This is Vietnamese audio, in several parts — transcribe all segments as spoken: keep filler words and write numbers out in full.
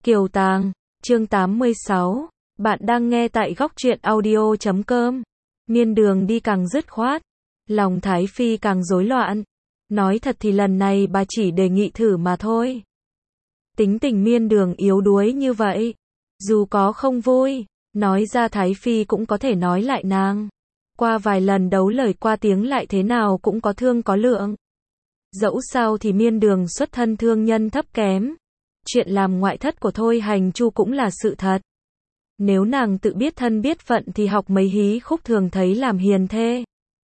Kiều Tàng, chương tám mươi sáu. Bạn đang nghe tại góc truyện audio chấm com. Miên Đường đi càng dứt khoát, lòng Thái Phi càng rối loạn. Nói thật thì lần này bà chỉ đề nghị thử mà thôi. Tính tình Miên Đường yếu đuối như vậy, dù có không vui, nói ra Thái Phi cũng có thể nói lại nàng. Qua vài lần đấu lời qua tiếng lại thế nào cũng có thương có lượng. Dẫu sao thì Miên Đường xuất thân thương nhân thấp kém. Chuyện làm ngoại thất của Thôi Hành Chu cũng là sự thật. Nếu nàng tự biết thân biết phận thì học mấy hí khúc thường thấy làm hiền thê.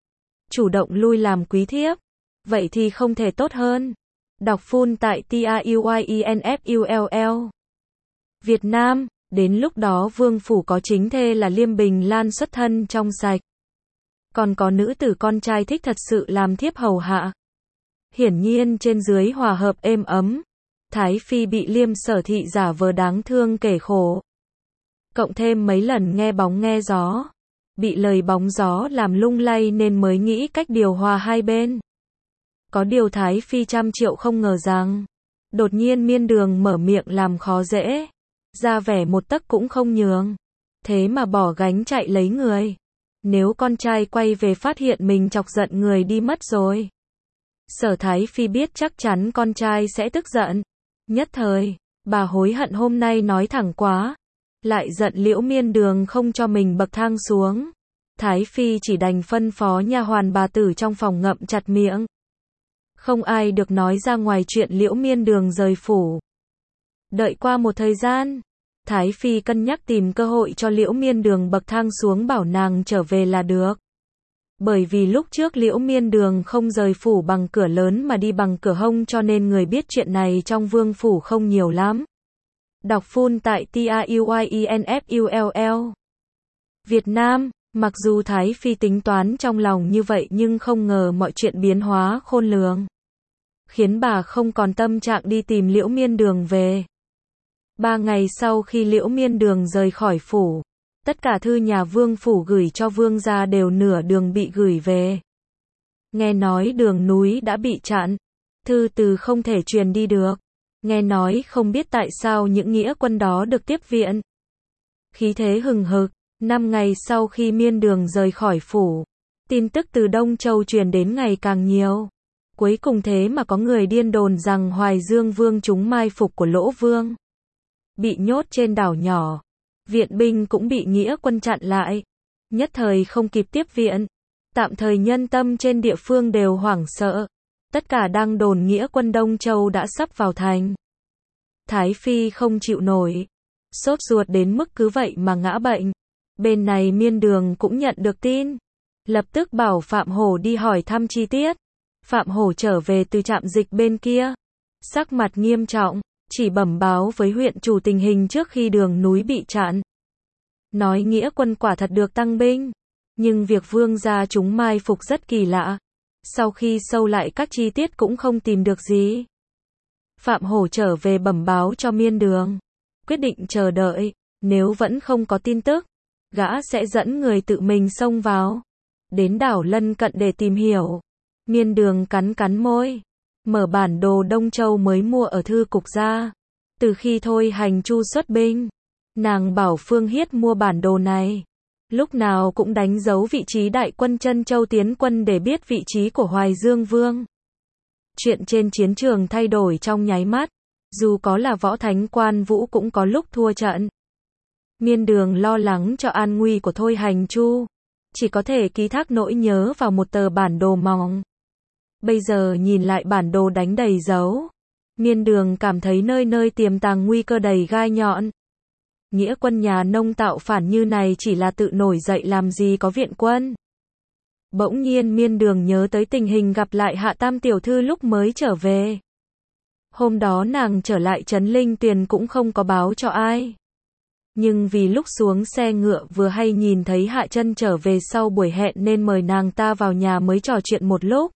Chủ động lui làm quý thiếp. Vậy thì không thể tốt hơn. Đọc full tại T A U Y E N F U L L. Việt Nam, đến lúc đó vương phủ có chính thê là Liêm Bình Lan xuất thân trong sạch. Còn có nữ tử con trai thích thật sự làm thiếp hầu hạ. Hiển nhiên trên dưới hòa hợp êm ấm. Thái Phi bị Liêm Sở Thị giả vờ đáng thương kể khổ. Cộng thêm mấy lần nghe bóng nghe gió. Bị lời bóng gió làm lung lay nên mới nghĩ cách điều hòa hai bên. Có điều Thái Phi trăm triệu không ngờ rằng, đột nhiên Miên Đường mở miệng làm khó dễ. Ra vẻ một tấc cũng không nhường. Thế mà bỏ gánh chạy lấy người. Nếu con trai quay về phát hiện mình chọc giận người đi mất rồi. Sở Thái Phi biết chắc chắn con trai sẽ tức giận. Nhất thời, bà hối hận hôm nay nói thẳng quá. Lại giận Liễu Miên Đường không cho mình bậc thang xuống. Thái Phi chỉ đành phân phó nha hoàn bà tử trong phòng ngậm chặt miệng. Không ai được nói ra ngoài chuyện Liễu Miên Đường rời phủ. Đợi qua một thời gian, Thái Phi cân nhắc tìm cơ hội cho Liễu Miên Đường bậc thang xuống bảo nàng trở về là được. Bởi vì lúc trước Liễu Miên Đường không rời phủ bằng cửa lớn mà đi bằng cửa hông cho nên người biết chuyện này trong vương phủ không nhiều lắm. Đọc full tại T A U Y E N F U L L. Việt Nam, mặc dù Thái Phi tính toán trong lòng như vậy nhưng không ngờ mọi chuyện biến hóa khôn lường. Khiến bà không còn tâm trạng đi tìm Liễu Miên Đường về. Ba ngày sau khi Liễu Miên Đường rời khỏi phủ, tất cả thư nhà vương phủ gửi cho vương gia đều nửa đường bị gửi về. Nghe nói đường núi đã bị chặn, thư từ không thể truyền đi được. Nghe nói không biết tại sao những nghĩa quân đó được tiếp viện. Khí thế hừng hực, năm ngày sau khi Miên Đường rời khỏi phủ, tin tức từ Đông Châu truyền đến ngày càng nhiều. Cuối cùng thế mà có người điên đồn rằng Hoài Dương Vương trúng mai phục của Lỗ Vương. Bị nhốt trên đảo nhỏ. Viện binh cũng bị nghĩa quân chặn lại. Nhất thời không kịp tiếp viện. Tạm thời nhân tâm trên địa phương đều hoảng sợ. Tất cả đang đồn nghĩa quân Đông Châu đã sắp vào thành. Thái Phi không chịu nổi. Sốt ruột đến mức cứ vậy mà ngã bệnh. Bên này Miên Đường cũng nhận được tin. Lập tức bảo Phạm Hổ đi hỏi thăm chi tiết. Phạm Hổ trở về từ trạm dịch bên kia. Sắc mặt nghiêm trọng. Chỉ bẩm báo với huyện chủ tình hình trước khi đường núi bị chặn. Nói nghĩa quân quả thật được tăng binh. Nhưng việc vương gia chúng mai phục rất kỳ lạ. Sau khi sâu lại các chi tiết cũng không tìm được gì. Phạm Hổ trở về bẩm báo cho Miên Đường. Quyết định chờ đợi. Nếu vẫn không có tin tức, gã sẽ dẫn người tự mình xông vào. Đến đảo lân cận để tìm hiểu. Miên Đường cắn cắn môi. Mở bản đồ Đông Châu mới mua ở thư cục ra. Từ khi Thôi Hành Chu xuất binh, nàng bảo Phương Hiết mua bản đồ này. Lúc nào cũng đánh dấu vị trí đại quân Trân Châu tiến quân để biết vị trí của Hoài Dương Vương. Chuyện trên chiến trường thay đổi trong nháy mắt. Dù có là Võ Thánh Quan Vũ cũng có lúc thua trận. Miên Đường lo lắng cho an nguy của Thôi Hành Chu. Chỉ có thể ký thác nỗi nhớ vào một tờ bản đồ mỏng. Bây giờ nhìn lại bản đồ đánh đầy dấu. Miên Đường cảm thấy nơi nơi tiềm tàng nguy cơ đầy gai nhọn. Nghĩa quân nhà nông tạo phản như này chỉ là tự nổi dậy làm gì có viện quân. Bỗng nhiên Miên Đường nhớ tới tình hình gặp lại Hạ Tam tiểu thư lúc mới trở về. Hôm đó nàng trở lại trấn Linh Tuyền cũng không có báo cho ai. Nhưng vì lúc xuống xe ngựa vừa hay nhìn thấy Hạ Trân trở về sau buổi hẹn nên mời nàng ta vào nhà mới trò chuyện một lúc.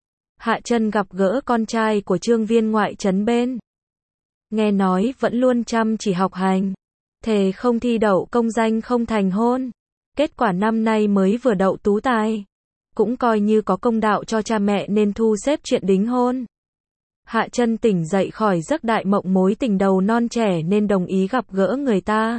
Hạ Trân gặp gỡ con trai của Trương Viên ngoại trấn bên. Nghe nói vẫn luôn chăm chỉ học hành. Thề không thi đậu công danh không thành hôn. Kết quả năm nay mới vừa đậu tú tài. Cũng coi như có công đạo cho cha mẹ nên thu xếp chuyện đính hôn. Hạ Chân tỉnh dậy khỏi giấc đại mộng mối tình đầu non trẻ nên đồng ý gặp gỡ người ta.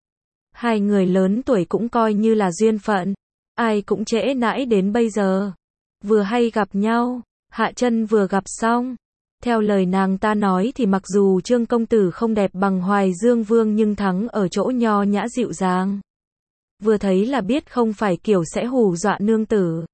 Hai người lớn tuổi cũng coi như là duyên phận, ai cũng trễ nãi đến bây giờ. Vừa hay gặp nhau, Hạ Chân vừa gặp xong. Theo lời nàng ta nói thì mặc dù Trương công tử không đẹp bằng Hoài Dương Vương nhưng thắng ở chỗ nho nhã dịu dàng. Vừa thấy là biết không phải kiểu sẽ hù dọa nương tử.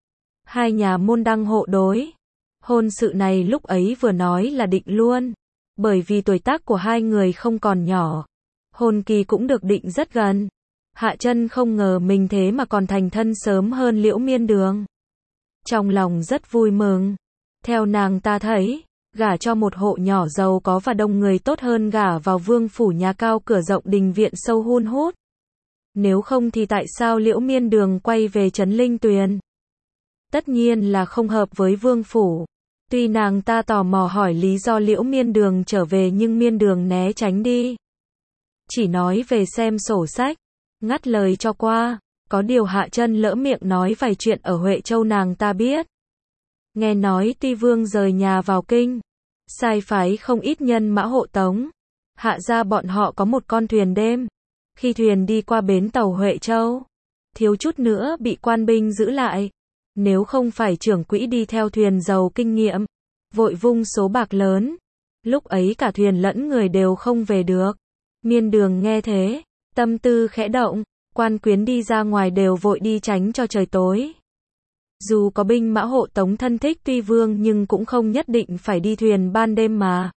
Hai nhà môn đăng hộ đối. Hôn sự này lúc ấy vừa nói là định luôn. Bởi vì tuổi tác của hai người không còn nhỏ. Hôn kỳ cũng được định rất gần. Hạ Chân không ngờ mình thế mà còn thành thân sớm hơn Liễu Miên Đường. Trong lòng rất vui mừng. Theo nàng ta thấy, gả cho một hộ nhỏ giàu có và đông người tốt hơn gả vào vương phủ nhà cao cửa rộng đình viện sâu hun hút. Nếu không thì tại sao Liễu Miên Đường quay về Trấn Linh Tuyền? Tất nhiên là không hợp với vương phủ. Tuy nàng ta tò mò hỏi lý do Liễu Miên Đường trở về nhưng Miên Đường né tránh đi. Chỉ nói về xem sổ sách, ngắt lời cho qua. Có điều Hạ Chân lỡ miệng nói vài chuyện ở Huệ Châu nàng ta biết. Nghe nói Tuy Vương rời nhà vào kinh, sai phái không ít nhân mã hộ tống. Hạ gia bọn họ có một con thuyền đêm. Khi thuyền đi qua bến tàu Huệ Châu, thiếu chút nữa bị quan binh giữ lại. Nếu không phải trưởng quỹ đi theo thuyền giàu kinh nghiệm, vội vung số bạc lớn, lúc ấy cả thuyền lẫn người đều không về được. Miên Đường nghe thế, tâm tư khẽ động, quan quyến đi ra ngoài đều vội đi tránh cho trời tối. Dù có binh mã hộ tống thân thích Tuy Vương nhưng cũng không nhất định phải đi thuyền ban đêm mà.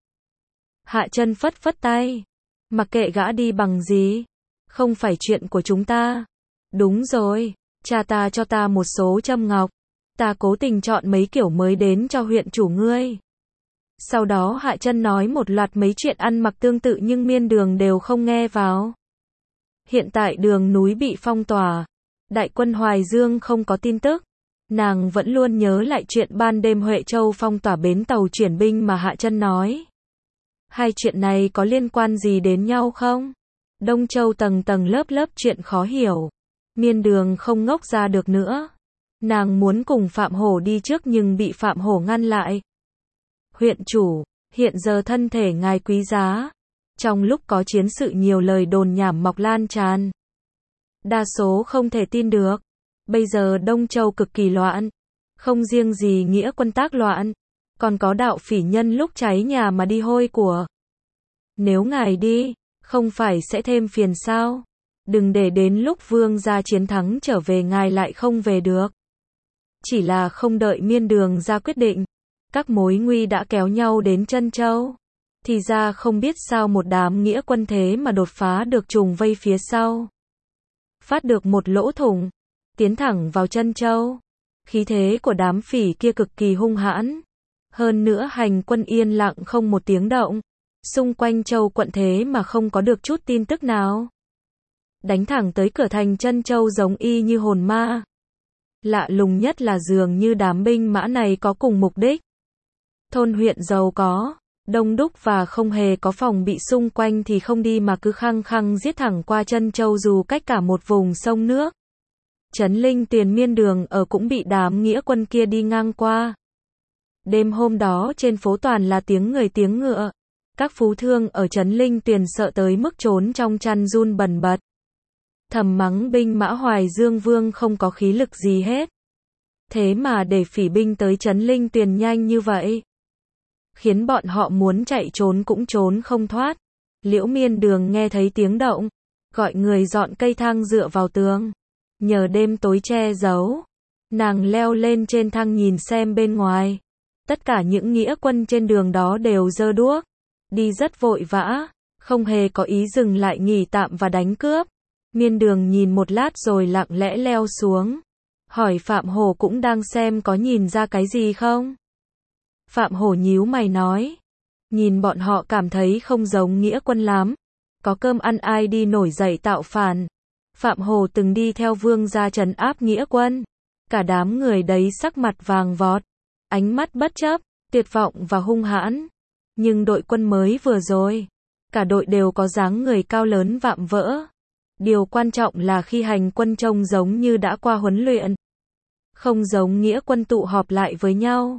Hạ Chân phất phất tay, mặc kệ gã đi bằng gì, không phải chuyện của chúng ta. Đúng rồi, cha ta cho ta một số châm ngọc, ta cố tình chọn mấy kiểu mới đến cho huyện chủ ngươi. Sau đó Hạ Chân nói một loạt mấy chuyện ăn mặc tương tự nhưng Miên Đường đều không nghe vào. Hiện tại đường núi bị phong tỏa, đại quân Hoài Dương không có tin tức. Nàng vẫn luôn nhớ lại chuyện ban đêm Huệ Châu phong tỏa bến tàu chuyển binh mà Hạ Chân nói. Hai chuyện này có liên quan gì đến nhau không? Đông Châu tầng tầng lớp lớp chuyện khó hiểu. Miên Đường không ngốc ra được nữa. Nàng muốn cùng Phạm Hổ đi trước nhưng bị Phạm Hổ ngăn lại. Huyện chủ, hiện giờ thân thể ngài quý giá. Trong lúc có chiến sự nhiều lời đồn nhảm mọc lan tràn. Đa số không thể tin được. Bây giờ Đông Châu cực kỳ loạn. Không riêng gì nghĩa quân tác loạn. Còn có đạo phỉ nhân lúc cháy nhà mà đi hôi của. Nếu ngài đi, không phải sẽ thêm phiền sao? Đừng để đến lúc vương gia chiến thắng trở về ngài lại không về được. Chỉ là không đợi Miên Đường ra quyết định. Các mối nguy đã kéo nhau đến Trân Châu. Thì ra không biết sao một đám nghĩa quân thế mà đột phá được trùng vây phía sau. Phát được một lỗ thủng, tiến thẳng vào Trân Châu. Khí thế của đám phỉ kia cực kỳ hung hãn. Hơn nữa hành quân yên lặng không một tiếng động. Xung quanh châu quận thế mà không có được chút tin tức nào. Đánh thẳng tới cửa thành Trân Châu giống y như hồn ma. Lạ lùng nhất là dường như đám binh mã này có cùng mục đích. Thôn huyện giàu có, đông đúc và không hề có phòng bị xung quanh thì không đi mà cứ khăng khăng giết thẳng qua Trân Châu dù cách cả một vùng sông nước. Trấn Linh Tuyền Miên Đường ở cũng bị đám nghĩa quân kia đi ngang qua. Đêm hôm đó trên phố toàn là tiếng người tiếng ngựa. Các phú thương ở Trấn Linh Tuyền sợ tới mức trốn trong chăn run bần bật. Thầm mắng binh mã Hoài Dương Vương không có khí lực gì hết. Thế mà để phỉ binh tới Trấn Linh Tuyền nhanh như vậy. Khiến bọn họ muốn chạy trốn cũng trốn không thoát. Liễu Miên Đường nghe thấy tiếng động. Gọi người dọn cây thang dựa vào tường. Nhờ đêm tối che giấu. Nàng leo lên trên thang nhìn xem bên ngoài. Tất cả những nghĩa quân trên đường đó đều giơ đuốc. Đi rất vội vã. Không hề có ý dừng lại nghỉ tạm và đánh cướp. Miên Đường nhìn một lát rồi lặng lẽ leo xuống. Hỏi Phạm Hổ cũng đang xem có nhìn ra cái gì không? Phạm Hổ nhíu mày nói. Nhìn bọn họ cảm thấy không giống nghĩa quân lắm. Có cơm ăn ai đi nổi dậy tạo phản. Phạm Hổ từng đi theo vương gia trấn áp nghĩa quân. Cả đám người đấy sắc mặt vàng vọt. Ánh mắt bất chấp, tuyệt vọng và hung hãn. Nhưng đội quân mới vừa rồi. Cả đội đều có dáng người cao lớn vạm vỡ. Điều quan trọng là khi hành quân trông giống như đã qua huấn luyện. Không giống nghĩa quân tụ họp lại với nhau.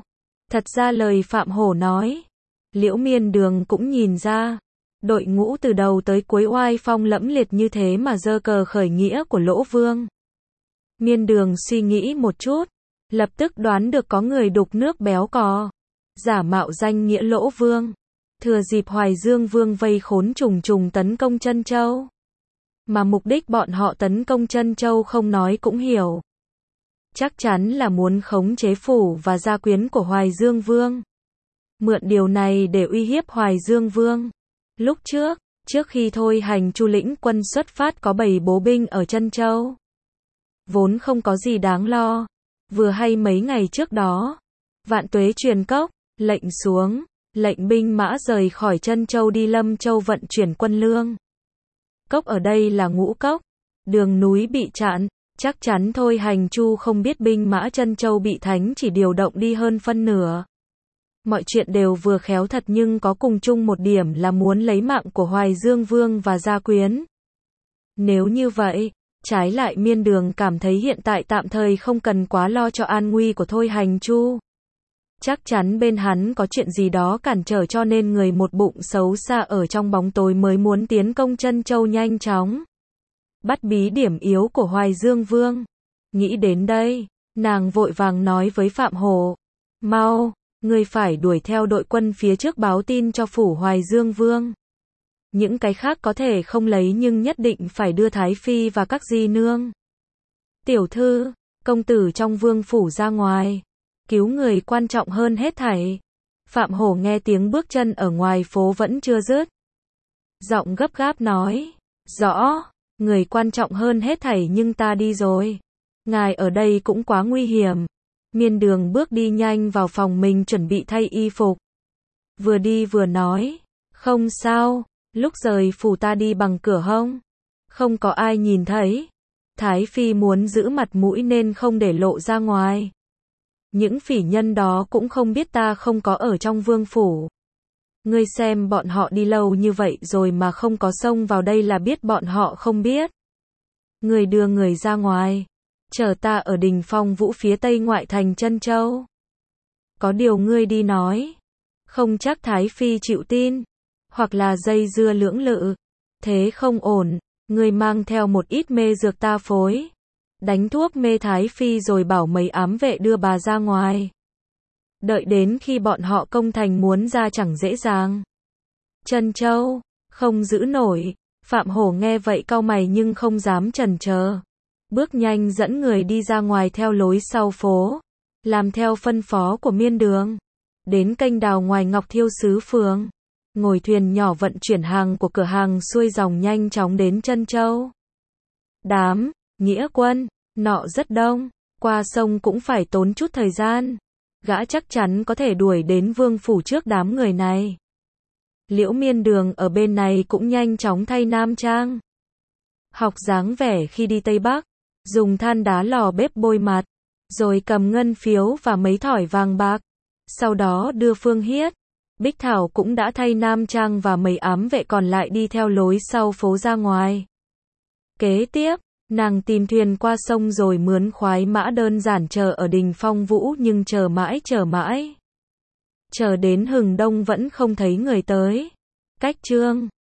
Thật ra lời Phạm Hổ nói, Liễu Miên Đường cũng nhìn ra, đội ngũ từ đầu tới cuối oai phong lẫm liệt như thế mà giơ cờ khởi nghĩa của Lỗ Vương. Miên Đường suy nghĩ một chút, lập tức đoán được có người đục nước béo cò, giả mạo danh nghĩa Lỗ Vương, thừa dịp Hoài Dương Vương vây khốn trùng trùng tấn công Trân Châu. Mà mục đích bọn họ tấn công Trân Châu không nói cũng hiểu. Chắc chắn là muốn khống chế phủ và gia quyến của Hoài Dương Vương. Mượn điều này để uy hiếp Hoài Dương Vương. Lúc trước, trước khi thôi hành Chu lĩnh quân xuất phát có bầy bố binh ở Trân Châu. Vốn không có gì đáng lo. Vừa hay mấy ngày trước đó, Vạn Tuế truyền cốc, lệnh xuống, lệnh binh mã rời khỏi Trân Châu đi Lâm Châu vận chuyển quân lương. Cốc ở đây là Ngũ Cốc, đường núi bị chặn, chắc chắn thôi hành Chu không biết binh mã Trân Châu bị thánh chỉ điều động đi hơn phân nửa. Mọi chuyện đều vừa khéo thật nhưng có cùng chung một điểm là muốn lấy mạng của Hoài Dương Vương và gia quyến. Nếu như vậy, trái lại Miên Đường cảm thấy hiện tại tạm thời không cần quá lo cho an nguy của thôi hành Chu. Chắc chắn bên hắn có chuyện gì đó cản trở cho nên người một bụng xấu xa ở trong bóng tối mới muốn tiến công Trân Châu nhanh chóng. Bắt bí điểm yếu của Hoài Dương Vương. Nghĩ đến đây, nàng vội vàng nói với Phạm Hổ. Mau, ngươi phải đuổi theo đội quân phía trước báo tin cho phủ Hoài Dương Vương. Những cái khác có thể không lấy nhưng nhất định phải đưa Thái Phi và các di nương. Tiểu thư, công tử trong vương phủ ra ngoài. Cứu người quan trọng hơn hết thảy. Phạm Hổ nghe tiếng bước chân ở ngoài phố vẫn chưa dứt. Giọng gấp gáp nói. Rõ, người quan trọng hơn hết thảy nhưng ta đi rồi. Ngài ở đây cũng quá nguy hiểm. Miên Đường bước đi nhanh vào phòng mình chuẩn bị thay y phục. Vừa đi vừa nói. Không sao, lúc rời phủ ta đi bằng cửa hông. Không có ai nhìn thấy. Thái Phi muốn giữ mặt mũi nên không để lộ ra ngoài. Những phỉ nhân đó cũng không biết ta không có ở trong vương phủ. Ngươi xem bọn họ đi lâu như vậy rồi mà không có xông vào đây là biết bọn họ không biết. Ngươi đưa người ra ngoài. Chờ ta ở đình Phong Vũ phía tây ngoại thành Trân Châu. Có điều ngươi đi nói. Không chắc Thái Phi chịu tin. Hoặc là dây dưa lưỡng lự. Thế không ổn. Ngươi mang theo một ít mê dược ta phối. Đánh thuốc mê Thái Phi rồi bảo mấy ám vệ đưa bà ra ngoài. Đợi đến khi bọn họ công thành muốn ra chẳng dễ dàng. Trân Châu, không giữ nổi. Phạm Hổ nghe vậy cau mày nhưng không dám chần chờ. Bước nhanh dẫn người đi ra ngoài theo lối sau phố. Làm theo phân phó của Miên Đường. Đến kênh đào ngoài Ngọc Thiêu Sứ Phường. Ngồi thuyền nhỏ vận chuyển hàng của cửa hàng xuôi dòng nhanh chóng đến Trân Châu. Đám nghĩa quân nọ rất đông, qua sông cũng phải tốn chút thời gian. Gã chắc chắn có thể đuổi đến vương phủ trước đám người này. Liễu Miên Đường ở bên này cũng nhanh chóng thay nam trang. Học dáng vẻ khi đi Tây Bắc, dùng than đá lò bếp bôi mặt, rồi cầm ngân phiếu và mấy thỏi vàng bạc. Sau đó đưa Phương Hiết, Bích Thảo cũng đã thay nam trang và mấy ám vệ còn lại đi theo lối sau phố ra ngoài. Kế tiếp, nàng tìm thuyền qua sông rồi mướn khoái mã đơn giản chờ ở đình Phong Vũ nhưng chờ mãi chờ mãi. Chờ đến hừng đông vẫn không thấy người tới. Cách chương